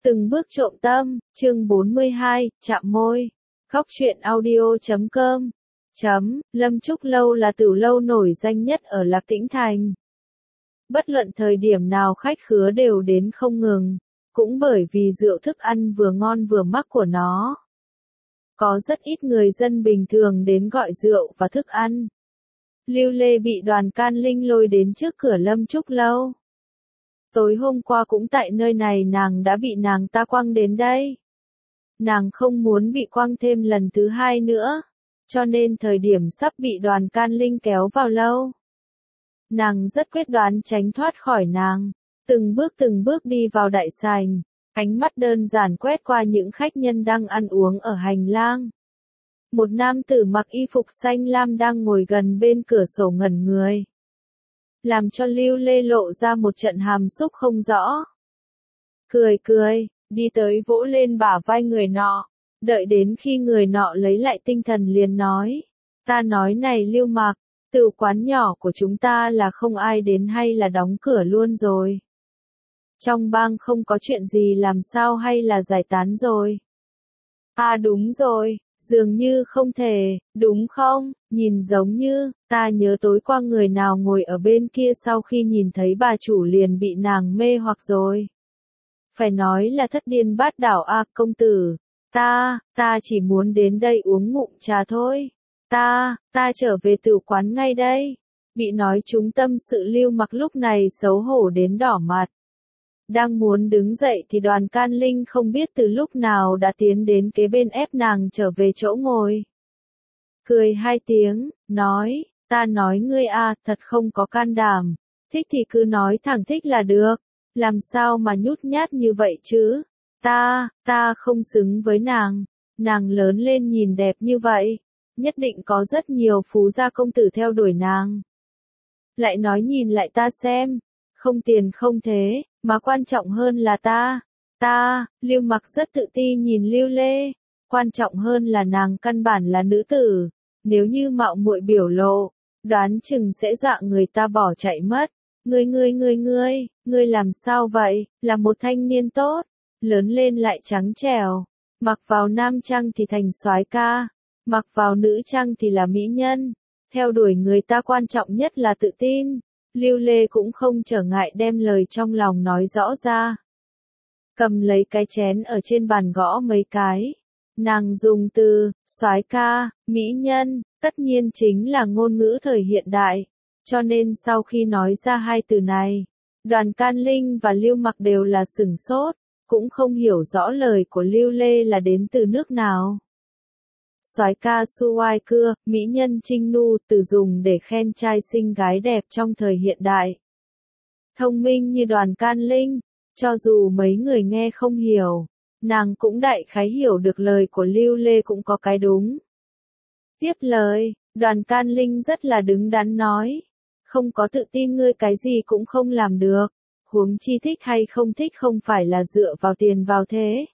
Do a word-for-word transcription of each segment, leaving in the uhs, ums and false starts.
Từng bước trộm tâm, chương bốn mươi hai, chạm môi. Góc truyện audio chấm com. Chấm, Lâm Trúc Lâu là tửu lâu nổi danh nhất ở Lạc Tĩnh Thành. Bất luận thời điểm nào khách khứa đều đến không ngừng, cũng bởi vì rượu thức ăn vừa ngon vừa mắc của nó. Có rất ít người dân bình thường đến gọi rượu và thức ăn. Lưu Lê bị Đoàn Can Linh lôi đến trước cửa Lâm Trúc Lâu. Tối hôm qua cũng tại nơi này nàng đã bị nàng ta quăng đến đây. Nàng không muốn bị quăng thêm lần thứ hai nữa, cho nên thời điểm sắp bị Đoàn Can Linh kéo vào lâu. Nàng rất quyết đoán tránh thoát khỏi nàng, từng bước từng bước đi vào đại sảnh, ánh mắt đơn giản quét qua những khách nhân đang ăn uống ở hành lang. Một nam tử mặc y phục xanh lam đang ngồi gần bên cửa sổ ngẩn người, làm cho Lưu Lê lộ ra một trận hàm xúc không rõ. Cười cười, đi tới vỗ lên bả vai người nọ, đợi đến khi người nọ lấy lại tinh thần liền nói, ta nói này Lưu Mạc, tửu quán nhỏ của chúng ta là không ai đến hay là đóng cửa luôn rồi? Trong bang không có chuyện gì làm sao hay là giải tán rồi? À đúng rồi, dường như không thể, đúng không? Nhìn giống như, ta nhớ tối qua người nào ngồi ở bên kia sau khi nhìn thấy bà chủ liền bị nàng mê hoặc rồi. Phải nói là thất điên bát đảo a công tử. Ta, ta chỉ muốn đến đây uống ngụm trà thôi. Ta, ta trở về tửu quán ngay đây. Bị nói trúng tâm sự Lưu Mặc lúc này xấu hổ đến đỏ mặt. Đang muốn đứng dậy thì Đoàn Can Linh không biết từ lúc nào đã tiến đến kế bên ép nàng trở về chỗ ngồi. Cười hai tiếng, nói, ta nói ngươi a, thật không có can đảm, thích thì cứ nói thẳng thích là được, làm sao mà nhút nhát như vậy chứ, ta, ta không xứng với nàng, nàng lớn lên nhìn đẹp như vậy, nhất định có rất nhiều phú gia công tử theo đuổi nàng. Lại nói nhìn lại ta xem, không tiền không thế, mà quan trọng hơn là ta, ta, Lưu Mặc rất tự ti nhìn Lưu Lê. Quan trọng hơn là nàng căn bản là nữ tử, nếu như mạo muội biểu lộ, đoán chừng sẽ dọa người ta bỏ chạy mất. Ngươi ngươi ngươi ngươi, ngươi làm sao vậy, là một thanh niên tốt, lớn lên lại trắng trẻo, mặc vào nam trang thì thành soái ca, mặc vào nữ trang thì là mỹ nhân, theo đuổi người ta quan trọng nhất là tự tin. Lưu Lê cũng không trở ngại đem lời trong lòng nói rõ ra. Cầm lấy cái chén ở trên bàn gõ mấy cái. Nàng dùng từ, soái ca, mỹ nhân, tất nhiên chính là ngôn ngữ thời hiện đại. Cho nên sau khi nói ra hai từ này, Đoàn Can Linh và Lưu Mặc đều là sửng sốt, cũng không hiểu rõ lời của Lưu Lê là đến từ nước nào. Soái ca Suai Cưa, mỹ nhân Trinh Nu, từ dùng để khen trai xinh gái đẹp trong thời hiện đại. Thông minh như Đoàn Can Linh, cho dù mấy người nghe không hiểu, nàng cũng đại khái hiểu được lời của Lưu Lê cũng có cái đúng. Tiếp lời, Đoàn Can Linh rất là đứng đắn nói, không có tự tin ngươi cái gì cũng không làm được, huống chi thích hay không thích không phải là dựa vào tiền vào thế.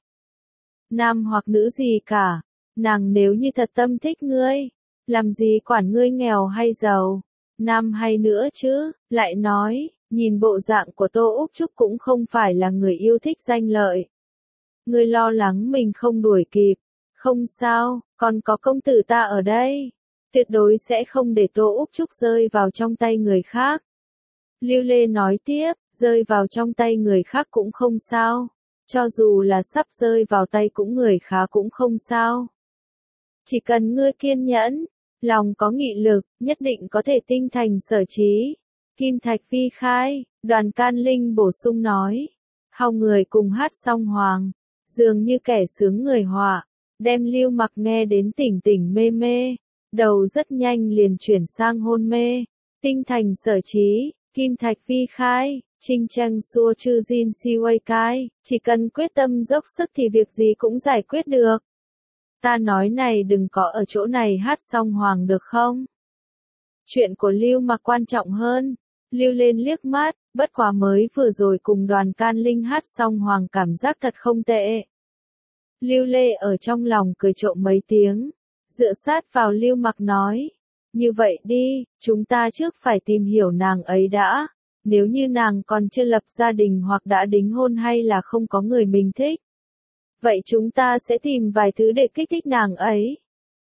Nam hoặc nữ gì cả. Nàng nếu như thật tâm thích ngươi, làm gì quản ngươi nghèo hay giàu, nam hay nữa chứ, lại nói, nhìn bộ dạng của Tô Úc Trúc cũng không phải là người yêu thích danh lợi. Ngươi lo lắng mình không đuổi kịp, không sao, còn có công tử ta ở đây, tuyệt đối sẽ không để Tô Úc Trúc rơi vào trong tay người khác. Lưu Lê nói tiếp, rơi vào trong tay người khác cũng không sao, cho dù là sắp rơi vào tay cũng người khá cũng không sao. Chỉ cần ngươi kiên nhẫn, lòng có nghị lực, nhất định có thể tinh thành sở trí. Kim Thạch Phi khai, Đoàn Can Linh bổ sung nói. Hao người cùng hát song hoàng, dường như kẻ sướng người họa, đem Lưu Mặc nghe đến tỉnh tỉnh mê mê, đầu rất nhanh liền chuyển sang hôn mê. Tinh thành sở trí, Kim Thạch Phi khai, Trinh Trang xua chư Jin Siway cai, chỉ cần quyết tâm dốc sức thì việc gì cũng giải quyết được. Ta nói này đừng có ở chỗ này hát song hoàng được không? Chuyện của Lưu Mặc quan trọng hơn. Lưu lên liếc mắt, bất quá mới vừa rồi cùng Đoàn Can Linh hát song hoàng cảm giác thật không tệ. Lưu Lê ở trong lòng cười trộm mấy tiếng, dựa sát vào Lưu Mặc nói, như vậy đi, chúng ta trước phải tìm hiểu nàng ấy đã, Nếu như nàng còn chưa lập gia đình hoặc đã đính hôn hay là không có người mình thích, vậy chúng ta sẽ tìm vài thứ để kích thích nàng ấy.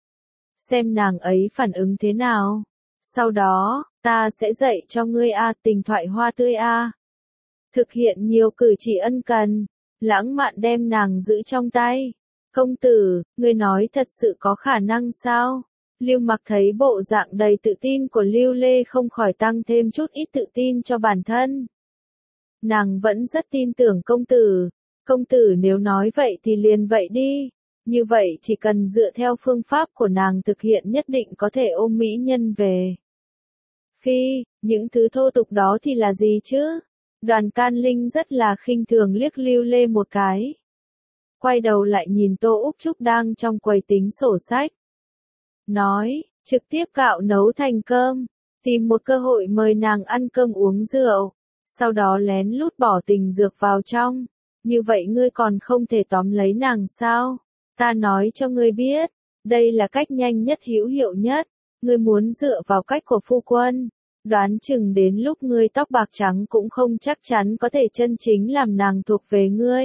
Xem nàng ấy phản ứng thế nào. Sau đó, ta sẽ dạy cho ngươi a tình thoại hoa tươi a. Thực hiện nhiều cử chỉ ân cần, lãng mạn đem nàng giữ trong tay. Công tử, ngươi nói thật sự có khả năng sao? Lưu Mặc thấy bộ dạng đầy tự tin của Lưu Lê không khỏi tăng thêm chút ít tự tin cho bản thân. Nàng vẫn rất tin tưởng công tử. Công tử nếu nói vậy thì liền vậy đi. Như vậy chỉ cần dựa theo phương pháp của nàng thực hiện nhất định có thể ôm mỹ nhân về. Phi, những thứ thô tục đó thì là gì chứ? Đoàn Can Linh rất là khinh thường liếc Lưu Lê một cái. Quay đầu lại nhìn Tô Úc Trúc đang trong quầy tính sổ sách. Nói, trực tiếp gạo nấu thành cơm, tìm một cơ hội mời nàng ăn cơm uống rượu, sau đó lén lút bỏ tình dược vào trong. Như vậy ngươi còn không thể tóm lấy nàng sao? Ta nói cho ngươi biết, đây là cách nhanh nhất hữu hiệu nhất. Ngươi muốn dựa vào cách của phu quân, đoán chừng đến lúc ngươi tóc bạc trắng cũng không chắc chắn có thể chân chính làm nàng thuộc về ngươi.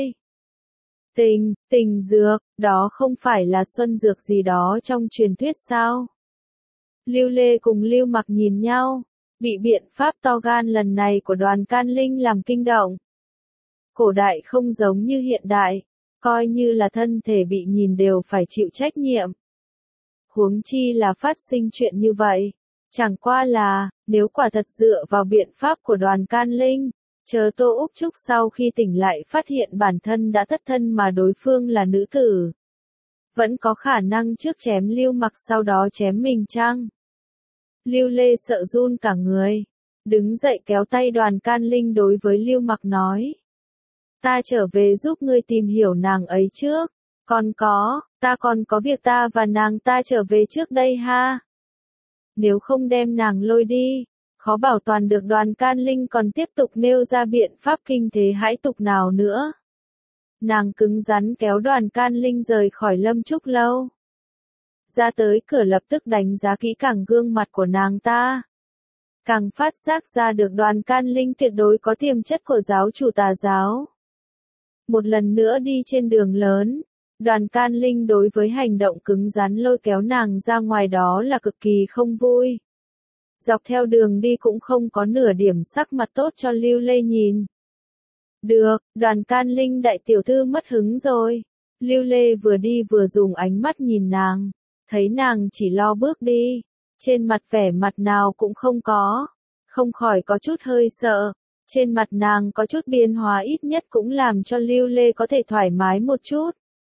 Tình, tình dược, đó không phải là xuân dược gì đó trong truyền thuyết sao? Lưu Lê cùng Lưu Mặc nhìn nhau, bị biện pháp to gan lần này của Đoàn Can Linh làm kinh động. Cổ đại không giống như hiện đại, coi như là thân thể bị nhìn đều phải chịu trách nhiệm. Huống chi là phát sinh chuyện như vậy. Chẳng qua là, nếu quả thật dựa vào biện pháp của Đoàn Can Linh, chờ Tô Úc Trúc sau khi tỉnh lại phát hiện bản thân đã thất thân mà đối phương là nữ tử. Vẫn có khả năng trước chém Lưu Mặc sau đó chém mình chăng? Lưu Lê sợ run cả người. Đứng dậy kéo tay Đoàn Can Linh đối với Lưu Mặc nói. Ta trở về giúp ngươi tìm hiểu nàng ấy trước. Còn có, ta còn có việc ta và nàng ta trở về trước đây ha. Nếu không đem nàng lôi đi, khó bảo toàn được Đoàn Can Linh còn tiếp tục nêu ra biện pháp kinh thế hãi tục nào nữa. Nàng cứng rắn kéo Đoàn Can Linh rời khỏi Lâm Trúc Lâu. Ra tới cửa lập tức đánh giá kỹ càng gương mặt của nàng ta. Càng phát giác ra được Đoàn Can Linh tuyệt đối có tiềm chất của giáo chủ tà giáo. Một lần nữa đi trên đường lớn, Đoàn Can Linh đối với hành động cứng rắn lôi kéo nàng ra ngoài đó là cực kỳ không vui. Dọc theo đường đi cũng không có nửa điểm sắc mặt tốt cho Lưu Lê nhìn. Được, Đoàn Can Linh đại tiểu thư mất hứng rồi. Lưu Lê vừa đi vừa dùng ánh mắt nhìn nàng, thấy nàng chỉ lo bước đi, trên mặt vẻ mặt nào cũng không có, không khỏi có chút hơi sợ. Trên mặt nàng có chút biến hóa ít nhất cũng làm cho Lưu Lê có thể thoải mái một chút.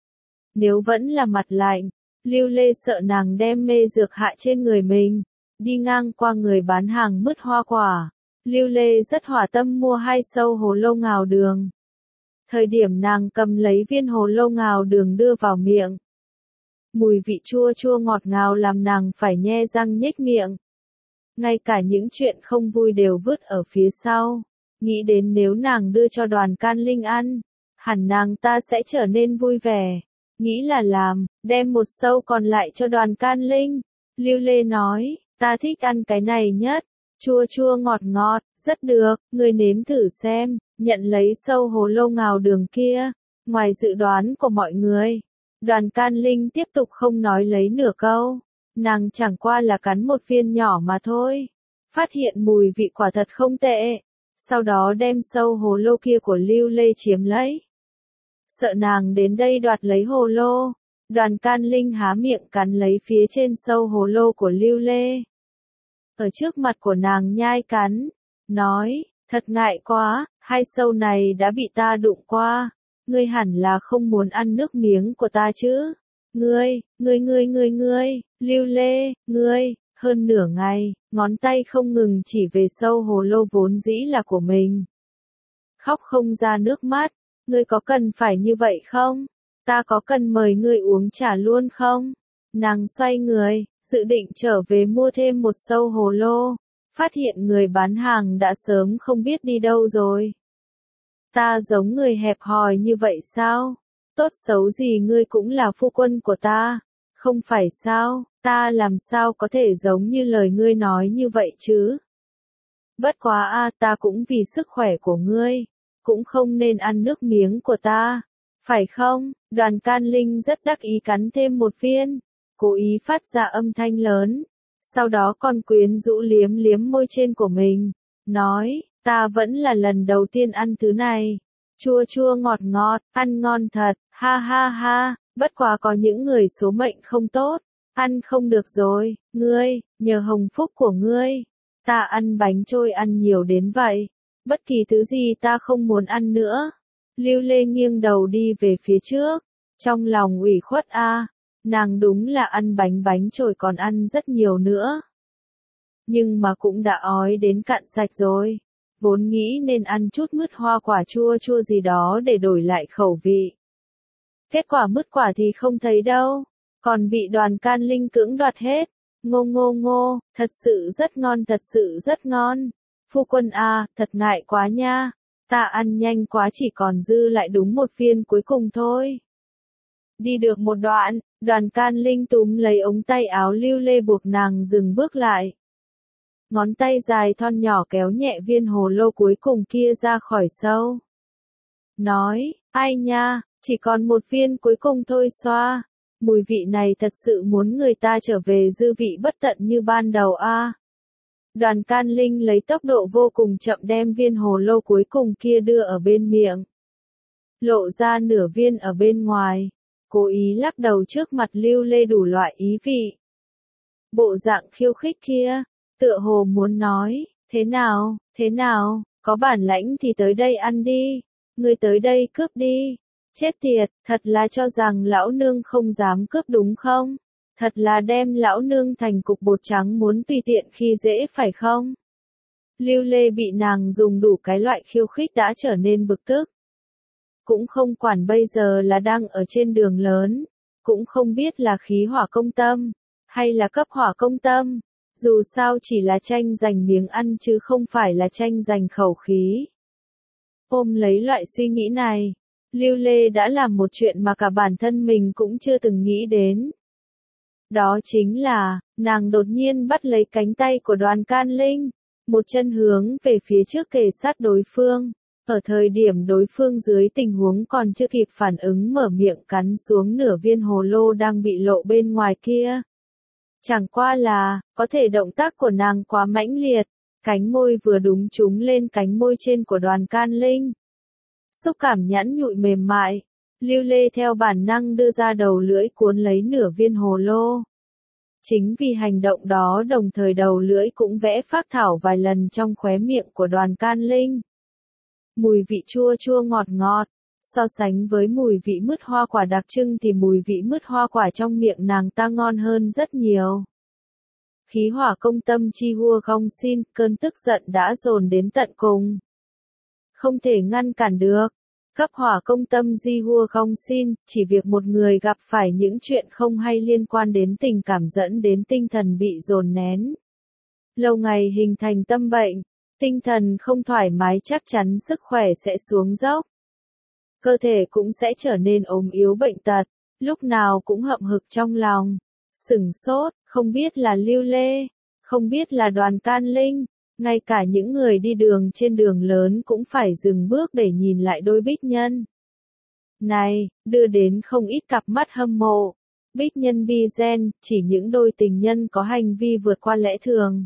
Nếu vẫn là mặt lạnh, Lưu Lê sợ nàng đem mê dược hạ trên người mình. Đi ngang qua người bán hàng mứt hoa quả, Lưu Lê rất hỏa tâm mua hai sâu hồ lô ngào đường. Thời điểm nàng cầm lấy viên hồ lô ngào đường đưa vào miệng. Mùi vị chua chua ngọt ngào làm nàng phải nhe răng nhếch miệng. Ngay cả những chuyện không vui đều vứt ở phía sau. Nghĩ đến nếu nàng đưa cho Đoàn Can Linh ăn, hẳn nàng ta sẽ trở nên vui vẻ. Nghĩ là làm, đem một sâu còn lại cho Đoàn Can Linh. Lưu Lê nói, ta thích ăn cái này nhất, chua chua ngọt ngọt, rất được, ngươi nếm thử xem, nhận lấy sâu hồ lô ngào đường kia. Ngoài dự đoán của mọi người, Đoàn Can Linh tiếp tục không nói lấy nửa câu, nàng chẳng qua là cắn một viên nhỏ mà thôi. Phát hiện mùi vị quả thật không tệ, sau đó đem sâu hồ lô kia của Lưu Lê chiếm lấy. Sợ nàng đến đây đoạt lấy hồ lô, Đoàn Can Linh há miệng cắn lấy phía trên sâu hồ lô của Lưu Lê. Ở trước mặt của nàng nhai cắn, nói, thật ngại quá, hai sâu này đã bị ta đụng qua, ngươi hẳn là không muốn ăn nước miếng của ta chứ. Ngươi, ngươi ngươi ngươi ngươi, Lưu Lê, ngươi, hơn nửa ngày, ngón tay không ngừng chỉ về sâu hồ lô vốn dĩ là của mình. Khóc không ra nước mắt, ngươi có cần phải như vậy không? Ta có cần mời ngươi uống trà luôn không? Nàng xoay người, dự định trở về mua thêm một sâu hồ lô, phát hiện người bán hàng đã sớm không biết đi đâu rồi. Ta giống người hẹp hòi như vậy sao? Tốt xấu gì ngươi cũng là phu quân của ta, không phải sao? Ta làm sao có thể giống như lời ngươi nói như vậy chứ? Bất quá a, ta cũng vì sức khỏe của ngươi, cũng không nên ăn nước miếng của ta, phải không? Đoàn Can Linh rất đắc ý cắn thêm một viên, cố ý phát ra âm thanh lớn, sau đó còn quyến rũ liếm liếm môi trên của mình, nói, ta vẫn là lần đầu tiên ăn thứ này, chua chua ngọt ngọt, ăn ngon thật, ha ha ha, bất quá có những người số mệnh không tốt, ăn không được rồi, ngươi, nhờ hồng phúc của ngươi, ta ăn bánh trôi ăn nhiều đến vậy, bất kỳ thứ gì ta không muốn ăn nữa. Lưu Lê nghiêng đầu đi về phía trước, trong lòng ủy khuất a, nàng đúng là ăn bánh bánh trôi còn ăn rất nhiều nữa. Nhưng mà cũng đã ói đến cạn sạch rồi, vốn nghĩ nên ăn chút mứt hoa quả chua chua gì đó để đổi lại khẩu vị. Kết quả mứt quả thì không thấy đâu, còn bị Đoàn Can Linh cưỡng đoạt hết. Ngô ngô ngô, thật sự rất ngon, thật sự rất ngon. Phu quân à, thật ngại quá nha. Ta ăn nhanh quá chỉ còn dư lại đúng một viên cuối cùng thôi. Đi được một đoạn, Đoàn Can Linh túm lấy ống tay áo Lưu Lê buộc nàng dừng bước lại. Ngón tay dài thon nhỏ kéo nhẹ viên hồ lô cuối cùng kia ra khỏi sâu. Nói, ai nha, chỉ còn một viên cuối cùng thôi xoa. Mùi vị này thật sự muốn người ta trở về dư vị bất tận như ban đầu a. À. Đoàn Can Linh lấy tốc độ vô cùng chậm đem viên hồ lô cuối cùng kia đưa ở bên miệng. Lộ ra nửa viên ở bên ngoài. Cố ý lắc đầu trước mặt Lưu Lê đủ loại ý vị. Bộ dạng khiêu khích kia, tựa hồ muốn nói, thế nào, thế nào, có bản lãnh thì tới đây ăn đi, ngươi tới đây cướp đi. Chết tiệt, thật là cho rằng lão nương không dám cướp đúng không? Thật là đem lão nương thành cục bột trắng muốn tùy tiện khi dễ phải không? Lưu Lê bị nàng dùng đủ cái loại khiêu khích đã trở nên bực tức. Cũng không quản bây giờ là đang ở trên đường lớn, cũng không biết là khí hỏa công tâm, hay là cấp hỏa công tâm, dù sao chỉ là tranh giành miếng ăn chứ không phải là tranh giành khẩu khí. Ôm lấy loại suy nghĩ này, Lưu Lê đã làm một chuyện mà cả bản thân mình cũng chưa từng nghĩ đến. Đó chính là, nàng đột nhiên bắt lấy cánh tay của Đoàn Can Linh, một chân hướng về phía trước kề sát đối phương. Ở thời điểm đối phương dưới tình huống còn chưa kịp phản ứng mở miệng cắn xuống nửa viên hồ lô đang bị lộ bên ngoài kia. Chẳng qua là, có thể động tác của nàng quá mãnh liệt, cánh môi vừa đúng trúng lên cánh môi trên của Đoàn Can Linh. Xúc cảm nhẵn nhụi mềm mại, Lưu Lê theo bản năng đưa ra đầu lưỡi cuốn lấy nửa viên hồ lô. Chính vì hành động đó đồng thời đầu lưỡi cũng vẽ phác thảo vài lần trong khóe miệng của Đoàn Can Linh. Mùi vị chua chua ngọt ngọt, so sánh với mùi vị mứt hoa quả đặc trưng thì mùi vị mứt hoa quả trong miệng nàng ta ngon hơn rất nhiều. Khí hỏa công tâm chi hua gong xin, cơn tức giận đã dồn đến tận cùng. Không thể ngăn cản được. Cấp hỏa công tâm di hua gong xin, chỉ việc một người gặp phải những chuyện không hay liên quan đến tình cảm dẫn đến tinh thần bị dồn nén. Lâu ngày hình thành tâm bệnh, tinh thần không thoải mái chắc chắn sức khỏe sẽ xuống dốc. Cơ thể cũng sẽ trở nên ốm yếu bệnh tật, lúc nào cũng hậm hực trong lòng. Sửng sốt, không biết là Lưu Lê, không biết là Đoàn Can Linh. Ngay cả những người đi đường trên đường lớn cũng phải dừng bước để nhìn lại đôi bích nhân. Này, đưa đến không ít cặp mắt hâm mộ. Bích nhân bi gen, chỉ những đôi tình nhân có hành vi vượt qua lẽ thường.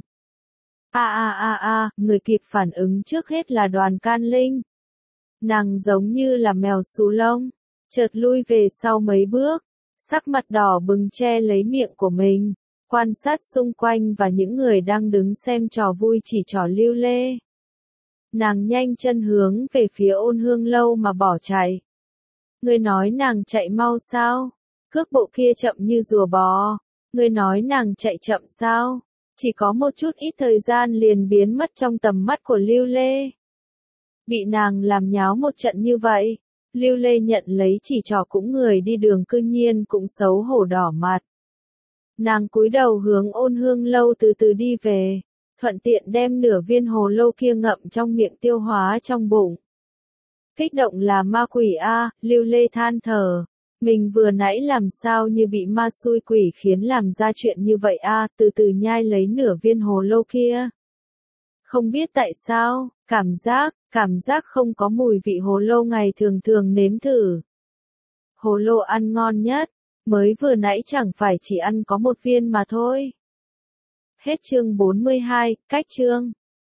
A a a a, người kịp phản ứng trước hết là Đoàn Can Linh. Nàng giống như là mèo xù lông, chợt lui về sau mấy bước, sắc mặt đỏ bừng che lấy miệng của mình. Quan sát xung quanh và những người đang đứng xem trò vui chỉ trỏ Lưu Lê. Nàng nhanh chân hướng về phía Ôn Hương Lâu mà bỏ chạy. Ngươi nói nàng chạy mau sao? Cước bộ kia chậm như rùa bò. Ngươi nói nàng chạy chậm sao? Chỉ có một chút ít thời gian liền biến mất trong tầm mắt của Lưu Lê. Bị nàng làm nháo một trận như vậy, Lưu Lê nhận lấy chỉ trỏ cũng người đi đường cư nhiên cũng xấu hổ đỏ mặt. Nàng cúi đầu hướng Ôn Hương Lâu từ từ đi về, thuận tiện đem nửa viên hồ lô kia ngậm trong miệng tiêu hóa trong bụng. Kích động là ma quỷ a, Lưu Lê than thở, mình vừa nãy làm sao như bị ma xui quỷ khiến làm ra chuyện như vậy a, từ từ nhai lấy nửa viên hồ lô kia. Không biết tại sao, cảm giác, cảm giác không có mùi vị hồ lô ngày thường thường nếm thử. Hồ lô ăn ngon nhất, mới vừa nãy chẳng phải chỉ ăn có một viên mà thôi. Hết chương bốn mươi hai, cách chương.